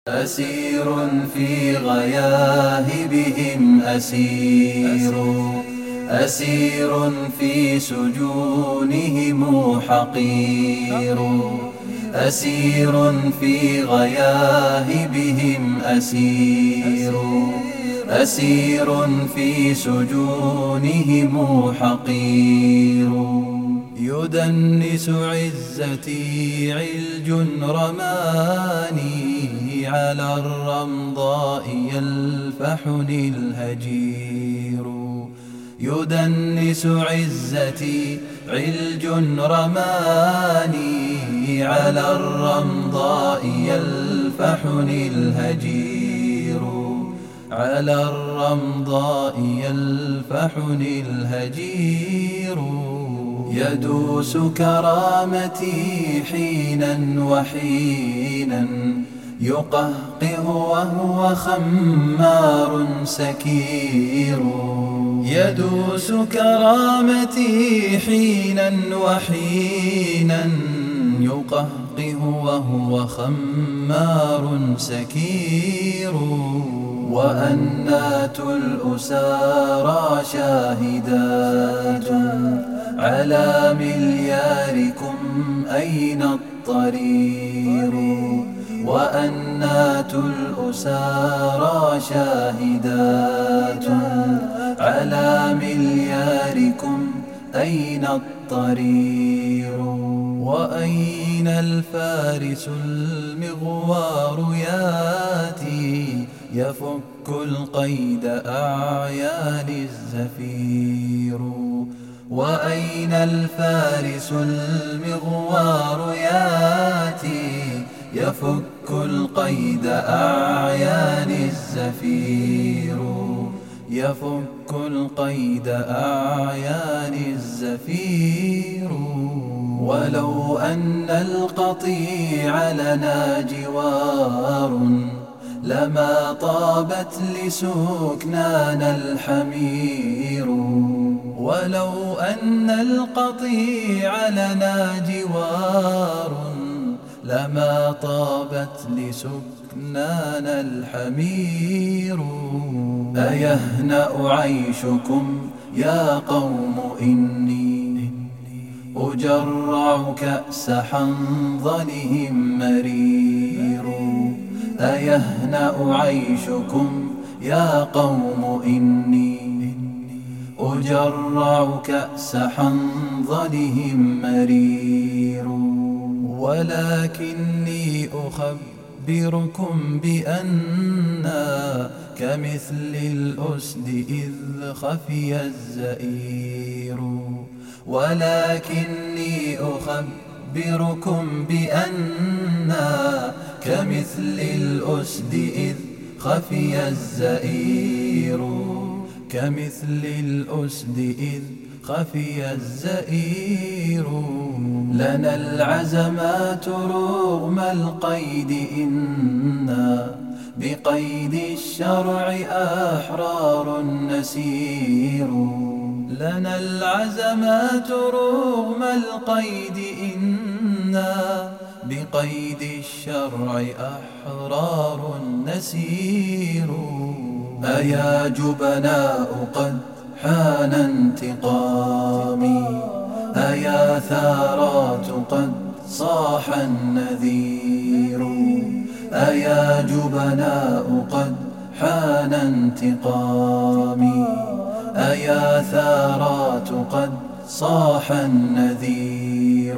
أسير في غياهبهم أسير في سجونهم حقير أسير في غياهبهم أسير في سجونهم حقير يدنس عزتي علج رماني على الرمضاء يلفحني الهجير يدنس عزتي علج رماني على الرمضاء يلفحني الهجير على الرمضاء يلفحني الهجير يدوس كرامتي حينا وحينا يقهقه وهو خمار سكير يدوس كرامتي حينا وحينا يقهقه وهو خمار سكير وأنات الأسارى شاهدات على ملياركم أين الطرير وأنات الأسارى شاهدات على ملياركم أين الطرير وأين الفارس المغوار ياتي يفك القيد أعيان الزفير وأين الفارس المغوار ياتي يفك القيد أعيان الزفير يفك القيد أعيان الزفير ولو أن القطيع لنا جوار لما طابت لسكنانا الحمير ولو أن القطيع لنا جوار لما طابت لسكنانا الحمير أيهنأ عيشكم يا قوم إني أجرع كأس حنظلهم مرير أيهنأ عيشكم يا قوم إني أجرع كأس حنظلهم مرير ولكني أخبركم بأننا كمثل الأسد إذ خفي الزئير ولكني أخبركم بأننا كمثل الأسد إذ خفي الزئير كمثل الأسد إذ خفي الزئير لنا العزمات رغم القيد إنا بقيد الشرع أحرار نسير لنا العزمات رغم القيد إنا بقيد الشرع أحرار نسير أيا جبناء قد حان انتقامي أيا ثارات قد صاح النذير أيا جبناء قد حان انتقامي أيا ثارات قد صاح النذير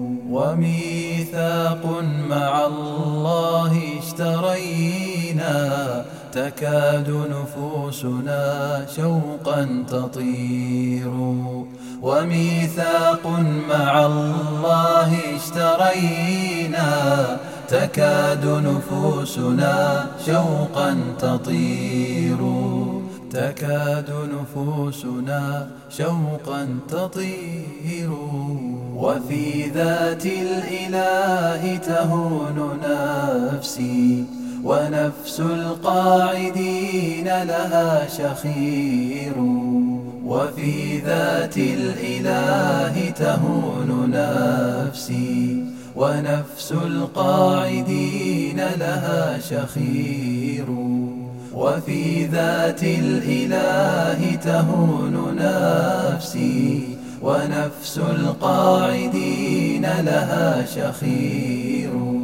وميثاق مع الله اشترينا تكاد نفوسنا شوقا تطير وميثاق مع الله اشترينا تكاد نفوسنا شوقا تطير تكاد نفوسنا شوقا تطير وفي ذات الإله تهون نفسي ونفس القاعدين لها شخير وفي ذات الإله تهون نفسي ونفس القاعدين لها شخير. وفي ذات الإله تهون نفسي، ونفس القاعدين لها شخير.